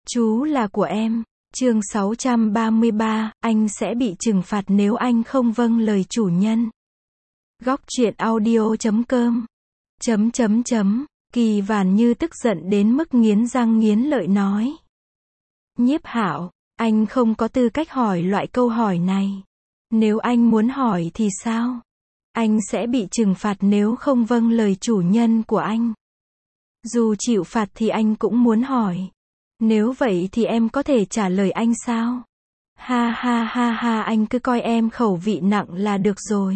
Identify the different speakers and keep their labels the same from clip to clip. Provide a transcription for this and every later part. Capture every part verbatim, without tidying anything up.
Speaker 1: Chú là của em. Chương sáu trăm ba mươi ba, anh sẽ bị trừng phạt nếu anh không vâng lời chủ nhân. Góc truyện audio chấm com. Chấm chấm chấm. Kỳ Vàn Như tức giận đến mức nghiến răng nghiến lợi nói. Nhiếp Hạo, anh không có tư cách hỏi loại câu hỏi này. Nếu anh muốn hỏi thì sao? Anh sẽ bị trừng phạt nếu không vâng lời chủ nhân của anh. Dù chịu phạt thì anh cũng muốn hỏi. Nếu vậy thì em có thể trả lời anh sao? Ha ha ha ha, anh cứ coi em khẩu vị nặng là được rồi.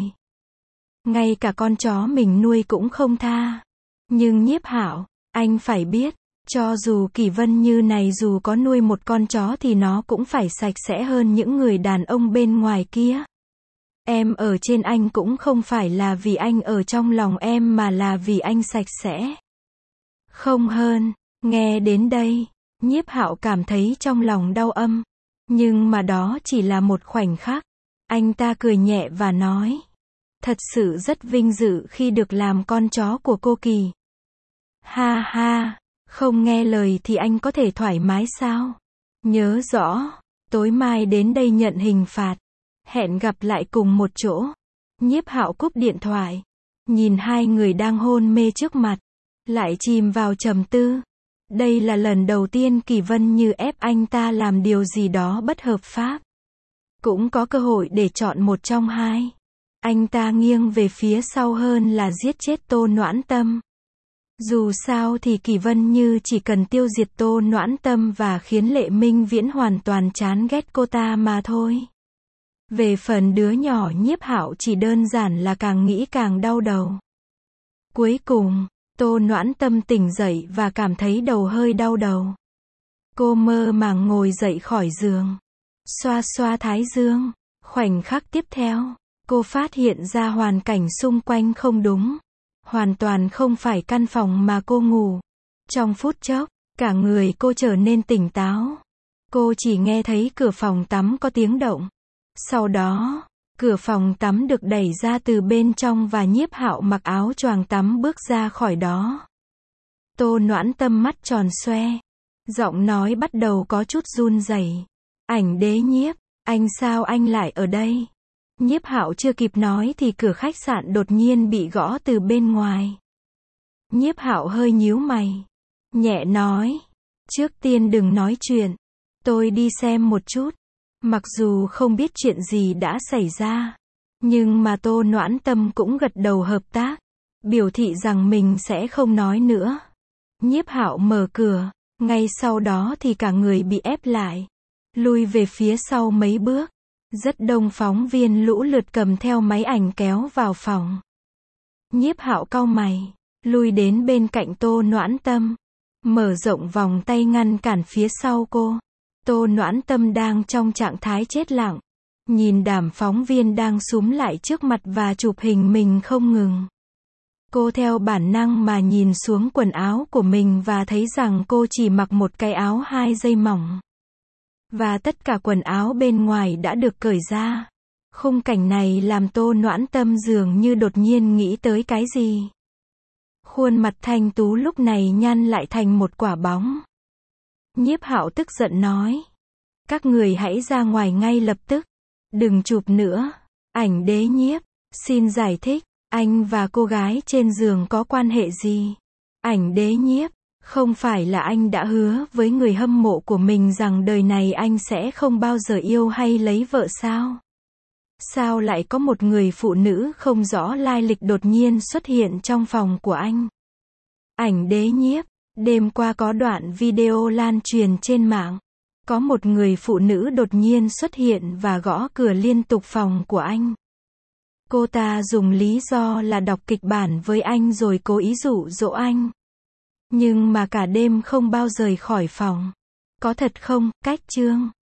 Speaker 1: Ngay cả con chó mình nuôi cũng không tha. Nhưng Nhiếp Hạo, anh phải biết, cho dù Kỳ Vân Như này dù có nuôi một con chó thì nó cũng phải sạch sẽ hơn những người đàn ông bên ngoài kia. Em ở trên anh cũng không phải là vì anh ở trong lòng em mà là vì anh sạch sẽ. Không hơn. Nghe đến đây, Nhiếp Hạo cảm thấy trong lòng đau âm. Nhưng mà đó chỉ là một khoảnh khắc. Anh ta cười nhẹ và nói. Thật sự rất vinh dự khi được làm con chó của cô Kỳ. Ha ha, không nghe lời thì anh có thể thoải mái sao? Nhớ rõ, tối mai đến đây nhận hình phạt. Hẹn gặp lại cùng một chỗ. Nhiếp Hạo cúp điện thoại. Nhìn hai người đang hôn mê trước mặt. Lại chìm vào trầm tư. Đây là lần đầu tiên Kỳ Vân Như ép anh ta làm điều gì đó bất hợp pháp. Cũng có cơ hội để chọn một trong hai. Anh ta nghiêng về phía sau hơn là giết chết Tô Noãn Tâm. Dù sao thì Kỳ Vân Như chỉ cần tiêu diệt Tô Noãn Tâm và khiến Lệ Minh Viễn hoàn toàn chán ghét cô ta mà thôi. Về phần đứa nhỏ Nhiếp Hạo chỉ đơn giản là càng nghĩ càng đau đầu. Cuối cùng, Tô Noãn Tâm tỉnh dậy và cảm thấy đầu hơi đau đầu. Cô mơ màng ngồi dậy khỏi giường. Xoa xoa thái dương. Khoảnh khắc tiếp theo, cô phát hiện ra hoàn cảnh xung quanh không đúng. Hoàn toàn không phải căn phòng mà cô ngủ. Trong phút chốc, cả người cô trở nên tỉnh táo. Cô chỉ nghe thấy cửa phòng tắm có tiếng động. Sau đó, cửa phòng tắm được đẩy ra từ bên trong và Nhiếp Hạo mặc áo choàng tắm bước ra khỏi đó. Tô Noãn Tâm mắt tròn xoe. Giọng nói bắt đầu có chút run rẩy. Ảnh Đế Nhiếp, anh sao anh lại ở đây? Nhiếp Hạo chưa kịp nói thì cửa khách sạn đột nhiên bị gõ từ bên ngoài. Nhiếp Hạo hơi nhíu mày. Nhẹ nói. Trước tiên đừng nói chuyện. Tôi đi xem một chút. Mặc dù không biết chuyện gì đã xảy ra. Nhưng mà Tô Noãn Tâm cũng gật đầu hợp tác. Biểu thị rằng mình sẽ không nói nữa. Nhiếp Hạo mở cửa. Ngay sau đó thì cả người bị ép lại. Lui về phía sau mấy bước. Rất đông phóng viên lũ lượt cầm theo máy ảnh kéo vào phòng. Nhiếp Hạo cau mày. Lui đến bên cạnh Tô Noãn Tâm. Mở rộng vòng tay ngăn cản phía sau cô. Tô Noãn Tâm đang trong trạng thái chết lặng. Nhìn đám phóng viên đang xúm lại trước mặt và chụp hình mình không ngừng. Cô theo bản năng mà nhìn xuống quần áo của mình và thấy rằng cô chỉ mặc một cái áo hai dây mỏng. Và tất cả quần áo bên ngoài đã được cởi ra. Khung cảnh này làm Tô Noãn Tâm dường như đột nhiên nghĩ tới cái gì. Khuôn mặt thanh tú lúc này nhăn lại thành một quả bóng. Nhiếp Hạo tức giận nói. Các người hãy ra ngoài ngay lập tức. Đừng chụp nữa. Ảnh Đế Nhiếp, xin giải thích, anh và cô gái trên giường có quan hệ gì? Ảnh Đế Nhiếp, không phải là anh đã hứa với người hâm mộ của mình rằng đời này anh sẽ không bao giờ yêu hay lấy vợ sao? Sao lại có một người phụ nữ không rõ lai lịch đột nhiên xuất hiện trong phòng của anh? Ảnh Đế Nhiếp, đêm qua có đoạn video lan truyền trên mạng. Có một người phụ nữ đột nhiên xuất hiện và gõ cửa liên tục phòng của anh. Cô ta dùng lý do là đọc kịch bản với anh rồi cố ý dụ dỗ anh. Nhưng mà cả đêm không bao rời khỏi phòng. Có thật không, Cách Trương?